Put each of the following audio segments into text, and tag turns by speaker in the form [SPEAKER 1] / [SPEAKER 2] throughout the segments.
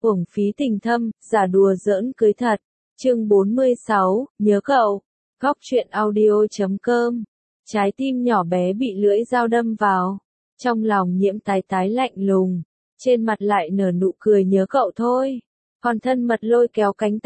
[SPEAKER 1] Uổng phí tình thâm, giả đùa giỡn cưới thật. Chương 46, nhớ cậu. Góc truyện audio.com. Trái tim nhỏ bé bị lưỡi dao đâm vào. Trong lòng Nhiễm Tái Tái lạnh lùng, trên mặt lại nở nụ cười nhớ cậu thôi. Còn thân mật lôi kéo cánh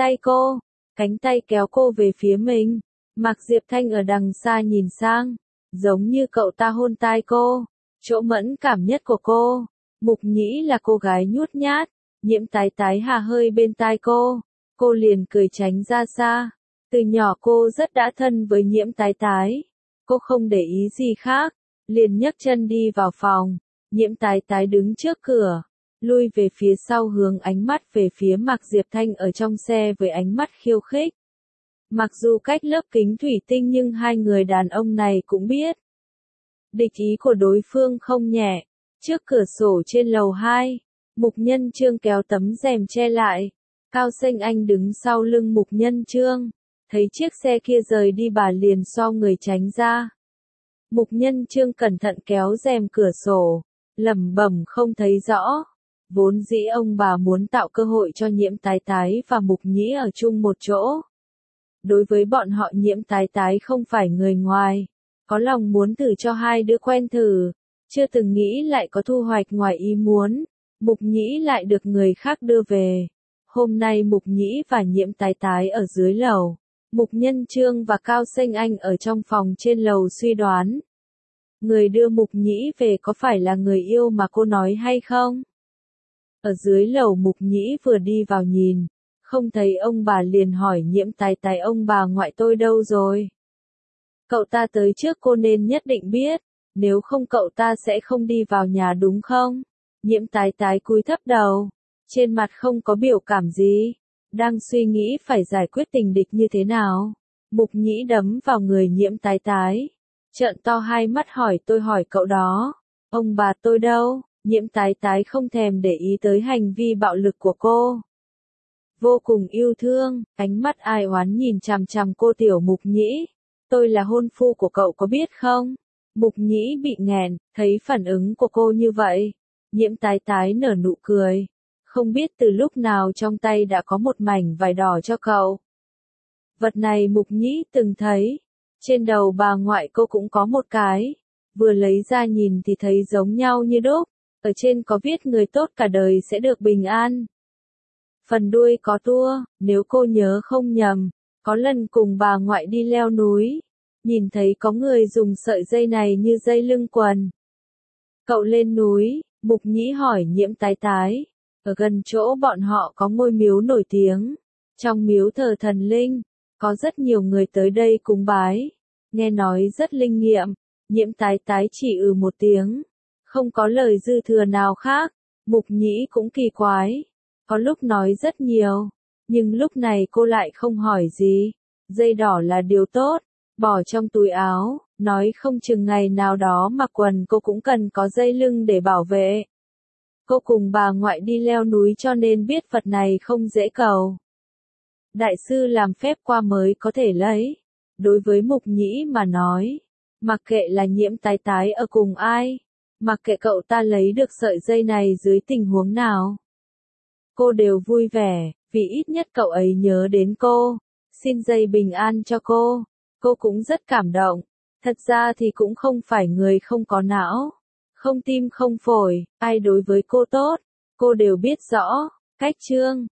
[SPEAKER 1] tay kéo cô về phía mình. Mạc Diệp Thanh ở đằng xa nhìn sang, giống như cậu ta hôn tai cô, chỗ mẫn cảm nhất của cô. Mục Nhĩ là cô gái nhút nhát, Nhiễm Tái Tái hà hơi bên tai cô liền cười tránh ra xa. Từ nhỏ cô rất đã thân với Nhiễm Tái Tái, cô không để ý gì khác, liền nhấc chân đi vào phòng. Nhiễm Tái Tái đứng trước cửa, lui về phía sau hướng ánh mắt về phía Mạc Diệp Thanh ở trong xe với ánh mắt khiêu khích. Mặc dù cách lớp kính thủy tinh nhưng hai người đàn ông này cũng biết địch ý của đối phương không nhẹ. Trước cửa sổ trên lầu 2, Mục Nhân Chương kéo tấm rèm che lại. Cao Xanh Anh đứng sau lưng Mục Nhân Chương, thấy chiếc xe kia rời đi bà liền xoay người tránh ra. Mục Nhân Chương cẩn thận kéo rèm cửa sổ, lẩm bẩm không thấy rõ. Vốn dĩ ông bà muốn tạo cơ hội cho Nhiễm Tái Tái và Mục Nhĩ ở chung một chỗ. Đối với bọn họ Nhiễm Tái Tái không phải người ngoài, có lòng muốn thử cho hai đứa quen thử, chưa từng nghĩ lại có thu hoạch ngoài ý muốn. Mục Nhĩ lại được người khác đưa về. Hôm nay Mục Nhĩ và Nhiễm Tái Tái ở dưới lầu, Mục Nhân Chương và Cao Xanh Anh ở trong phòng trên lầu suy đoán. Người đưa Mục Nhĩ về có phải là người yêu mà cô nói hay không? Ở dưới lầu Mục Nhĩ vừa đi vào nhìn, không thấy ông bà liền hỏi Nhiễm Tái Tái ông bà ngoại tôi đâu rồi? Cậu ta tới trước cô nên nhất định biết, nếu không cậu ta sẽ không đi vào nhà đúng không? Nhiễm Tái Tái cúi thấp đầu, trên mặt không có biểu cảm gì, đang suy nghĩ phải giải quyết tình địch như thế nào. Mục Nhĩ đấm vào người Nhiễm Tái Tái, trợn to hai mắt hỏi tôi hỏi cậu đó, ông bà tôi đâu? Nhiễm Tái Tái không thèm để ý tới hành vi bạo lực của cô. Vô cùng yêu thương, ánh mắt ai oán nhìn chằm chằm cô tiểu Mục Nhĩ. Tôi là hôn phu của cậu có biết không? Mục Nhĩ bị nghẹn, thấy phản ứng của cô như vậy. Nhiễm Tái Tái nở nụ cười. Không biết từ lúc nào trong tay đã có một mảnh vải đỏ cho cậu. Vật này Mục Nhĩ từng thấy. Trên đầu bà ngoại cô cũng có một cái. Vừa lấy ra nhìn thì thấy giống nhau như đúc. Ở trên có viết người tốt cả đời sẽ được bình an. Phần đuôi có tua, nếu cô nhớ không nhầm. Có lần cùng bà ngoại đi leo núi, nhìn thấy có người dùng sợi dây này như dây lưng quần. Cậu lên núi, Mục Nhĩ hỏi Nhiễm Tái Tái, ở gần chỗ bọn họ có ngôi miếu nổi tiếng, trong miếu thờ thần linh, có rất nhiều người tới đây cúng bái, nghe nói rất linh nghiệm. Nhiễm Tái Tái chỉ một tiếng, không có lời dư thừa nào khác. Mục Nhĩ cũng kỳ quái, có lúc nói rất nhiều. Nhưng lúc này cô lại không hỏi gì. Dây đỏ là điều tốt, bỏ trong túi áo, nói không chừng ngày nào đó mặc quần cô cũng cần có dây lưng để bảo vệ. Cô cùng bà ngoại đi leo núi cho nên biết vật này không dễ cầu. Đại sư làm phép qua mới có thể lấy. Đối với Mục Nhĩ mà nói, mặc kệ là Nhiễm Tái Tái ở cùng ai, mặc kệ cậu ta lấy được sợi dây này dưới tình huống nào, cô đều vui vẻ. Vì ít nhất cậu ấy nhớ đến cô, xin dây bình an cho cô cũng rất cảm động. Thật ra thì cũng không phải người không có não, không tim không phổi, ai đối với cô tốt, cô đều biết rõ. Cách chương